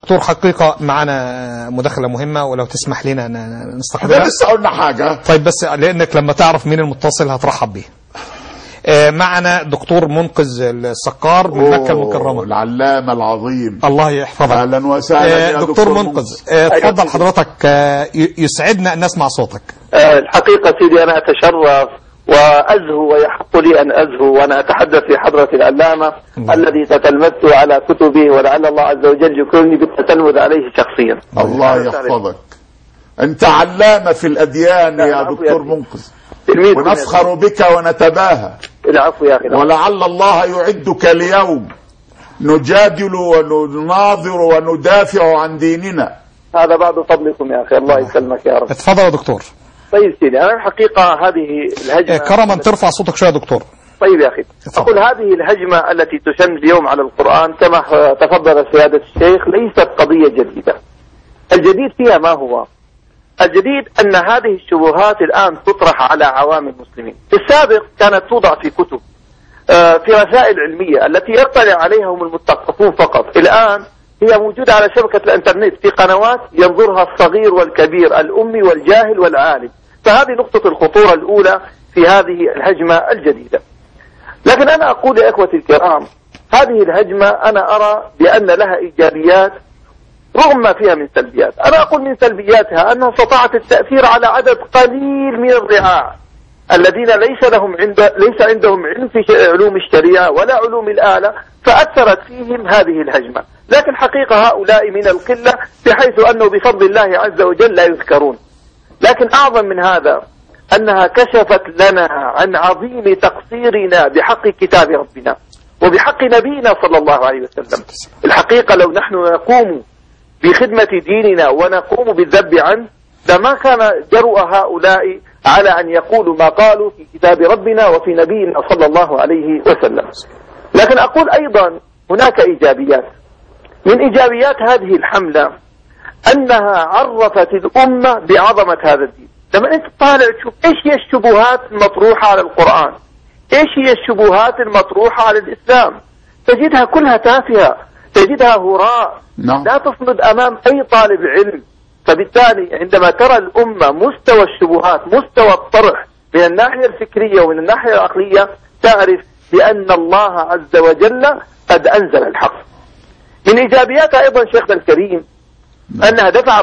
دكتور حقيقة معنا مداخلة مهمة، ولو تسمح لنا نستقبلها. لسه قلنا حاجة. طيب بس لأنك لما تعرف مين المتصل هترحب به. معنا دكتور منقذ السقار من مكة المكرمة، العلامة العظيم، الله يحفظك. أهلا وسهلا يا دكتور منقذ. اتفضل حضرتك، يسعدنا أن نسمع صوتك. الحقيقة سيدي أنا أتشرف وأزهو ويحق لي أن أزهو وأنا أتحدث في حضرة العلامة الذي تتلمذت على كتبه، ولعل الله عز وجل يكرمني بالتتلمذ عليه شخصيا. الله يحفظك. أنت علامة في الأديان يا دكتور منقذ، ونفخر بك ونتباهى. العفو يا أخي. ولعل الله يعدك اليوم نجادل ونناظر وندافع عن ديننا. هذا بعد فضلكم يا أخي، الله يسلمك يا رب. اتفضل يا دكتور. طيب سيدي، أنا الحقيقة هذه الهجمة كرما ترفع صوتك شوية يا دكتور. طيب يا أخي، أقول هذه الهجمة التي تشن اليوم على القرآن كما تفضل سيادة الشيخ ليست قضية جديدة. الجديد فيها ما هو؟ الجديد أن هذه الشبهات الآن تطرح على عوام المسلمين. في السابق كانت توضع في كتب، في رسائل علمية التي يطلع عليها هم المثقفون فقط. الآن هي موجودة على شبكة الانترنت في قنوات ينظرها الصغير والكبير، الأمي والجاهل والعالم. فهذه نقطة الخطورة الأولى في هذه الهجمة الجديدة. لكن أنا أقول يا إخوتي الكرام، هذه الهجمة أنا أرى بأن لها إيجابيات رغم ما فيها من سلبيات. أنا أقول من سلبياتها أنها استطاعت التأثير على عدد قليل من الرعاع الذين ليس عندهم علم في علوم الشريعة ولا علوم الآلة، فأثرت فيهم هذه الهجمة. لكن حقيقة هؤلاء من القلة، بحيث أنه بفضل الله عز وجل لا يذكرون. لكن أعظم من هذا أنها كشفت لنا عن عظيم تقصيرنا بحق كتاب ربنا وبحق نبينا صلى الله عليه وسلم. الحقيقة لو نحن نقوم بخدمة ديننا ونقوم بالذب عنه لما كان جرؤ هؤلاء على أن يقولوا ما قالوا في كتاب ربنا وفي نبينا صلى الله عليه وسلم. لكن أقول أيضا هناك إيجابيات. من إيجابيات هذه الحملة أنها عرفت الأمة بعظمة هذا الدين. لما أنت طالع تشوف إيش هي الشبهات المطروحة على القرآن، إيش هي الشبهات المطروحة على الإسلام، تجدها كلها تافهة، تجدها هراء، لا تصمد أمام أي طالب علم. فبالتالي عندما ترى الأمة مستوى الشبهات، مستوى الطرح من الناحية الفكرية ومن الناحية العقلية، تعرف بأن الله عز وجل قد أنزل الحق. من إيجابياتها أيضا شيخنا الكريم أنها دفعت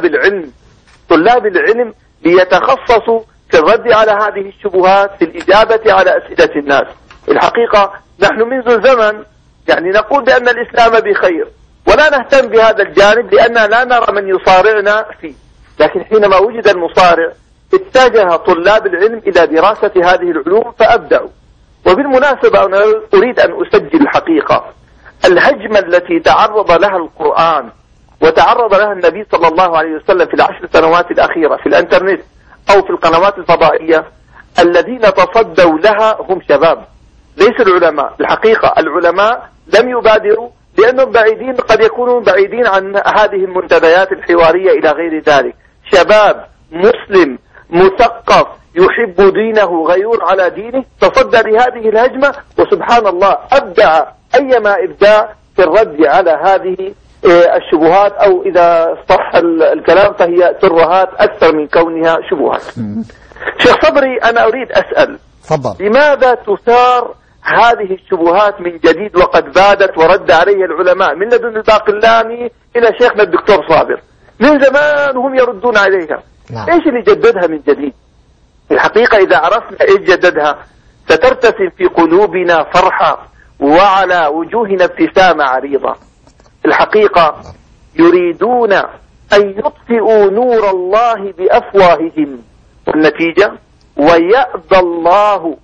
طلاب العلم ليتخصصوا في الرد على هذه الشبهات، في الإجابة على أسئلة الناس. الحقيقة نحن منذ زمن يعني نقول بأن الإسلام بخير ولا نهتم بهذا الجانب لأننا لا نرى من يصارعنا فيه. لكن حينما وجد المصارع اتجه طلاب العلم إلى دراسة هذه العلوم فأبدعوا. وبالمناسبة أنا أريد أن أسجل الحقيقة الهجمة التي تعرض لها القرآن وتعرض لها النبي صلى الله عليه وسلم في العشر سنوات الأخيرة في الانترنت أو في القنوات الفضائية، الذين تصدوا لها هم شباب ليس العلماء. الحقيقة العلماء لم يبادروا لأنهم بعيدين، قد يكونوا بعيدين عن هذه المنتديات الحوارية إلى غير ذلك. شباب مسلم مثقف يحب دينه غيور على دينه تصدى لهذه الهجمة، وسبحان الله أبدع أيما إبداع في الرد على هذه الشبهات، أو إذا صح الكلام فهي ترهات أكثر من كونها شبهات. شيخ صبري أنا أريد أسأل فضل. لماذا تثار هذه الشبهات من جديد وقد بادت ورد عليها العلماء من لدن الباقلاني إلى شيخنا الدكتور صابر؟ من زمان هم يردون عليها. إيش اللي جددها من جديد؟ الحقيقة إذا عرفنا إيش جددها سترتسم في قلوبنا فرحة وعلى وجوهنا ابتسامة عريضة. الحقيقة يريدون أن يطفئوا نور الله بأفواههم، والنتيجة ويأبى الله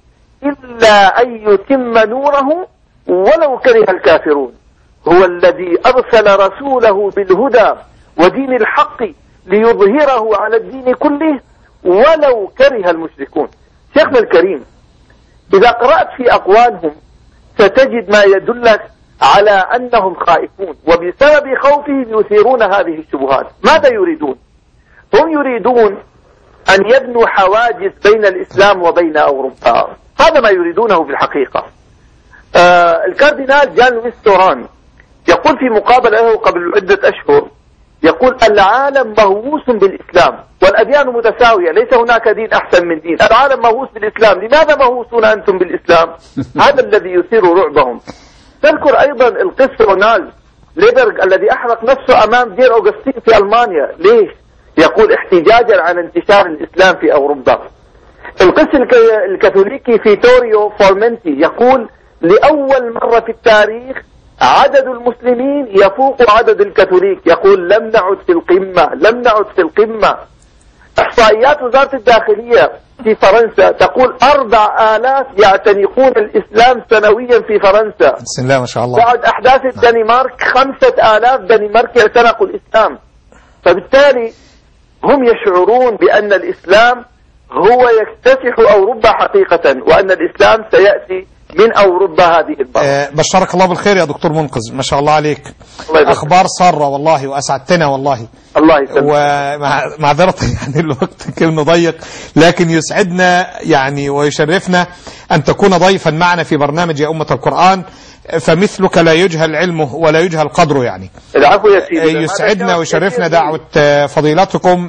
إلا أن يتم نوره ولو كره الكافرون. هو الذي أرسل رسوله بالهدى ودين الحق ليظهره على الدين كله ولو كره المشركون. شيخنا الكريم إذا قرأت في أقوالهم ستجد ما يدلك على أنهم خائفون، وبسبب خوفهم يثيرون هذه الشبهات. ماذا يريدون؟ هم يريدون أن يبنوا حواجز بين الإسلام وبين أوروبا. هذا ما يريدونه في الحقيقة. الكاردينال جان لويس توران يقول في مقابلة له قبل عدة أشهر، يقول العالم مهووس بالإسلام والأديان متساوية، ليس هناك دين أحسن من دين، العالم مهووس بالإسلام، لماذا مهووسون أنتم بالإسلام؟ هذا الذي يثير رعبهم. تذكر أيضا القس رونالد ليبرغ الذي أحرق نفسه أمام دير أوغسطين في ألمانيا، ليش؟ يقول احتجاجا على انتشار الإسلام في أوروبا. القس الكاثوليكي فيتوريو فورمنتي يقول لأول مرة في التاريخ عدد المسلمين يفوق عدد الكاثوليك، يقول لم نعد في القمة، لم نعد في القمة. إحصائيات وزارة الداخلية في فرنسا تقول 4000 يعتنقون الإسلام سنويا في فرنسا. بسم الله ما شاء الله. بعد أحداث الدنمارك 5000 دنماركي اعتنقوا الإسلام. فبالتالي هم يشعرون بأن الإسلام هو يكتسح أوروبا حقيقة، وأن الإسلام سيأتي من أوروبا هذه المرة. بشرك الله بالخير يا دكتور منقذ، ما شاء الله عليك. أخبار سارة والله، وأسعدتنا والله. الله يسلمك. ومعذرة يعني الوقت كلمة ضيق، لكن يسعدنا يعني ويشرفنا أن تكون ضيفا معنا في برنامج يا أمة القرآن، فمثلك لا يجهل علمه ولا يجهل قدره يعني. العفو يا سيدي. يسعدنا ويشرفنا دعوة فضيلتكم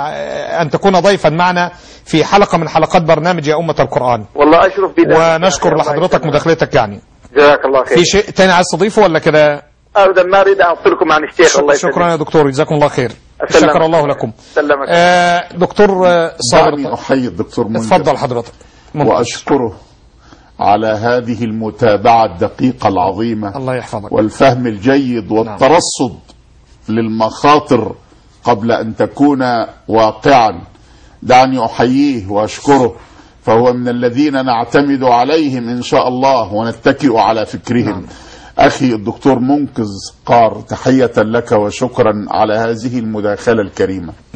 أن تكون ضيفا معنا في حلقة من حلقات برنامج يا أمة القرآن. والله أشرف بذلك. ونشكر لحضرتك مداخلتك يعني. جزاك الله خير. في شيء تاني عايز تضيفه ولا كده؟ أبدا ما أريد أعطلكم عن الشيخ. الله يسلمك. شكرا يا دكتور، جزاكم الله خير. شكر الله لكم. سلمك. دكتور صابر، دعني أحيي الدكتور منجد اتفضل حضرتك. وأشكره على هذه المتابعة الدقيقة العظيمة، الله يحفظك، والفهم الجيد والترصد للمخاطر قبل أن تكون واقعا. دعني أحييه وأشكره، فهو من الذين نعتمد عليهم إن شاء الله ونتكئ على فكرهم. أخي الدكتور منقذ قار، تحية لك وشكرا على هذه المداخلة الكريمة.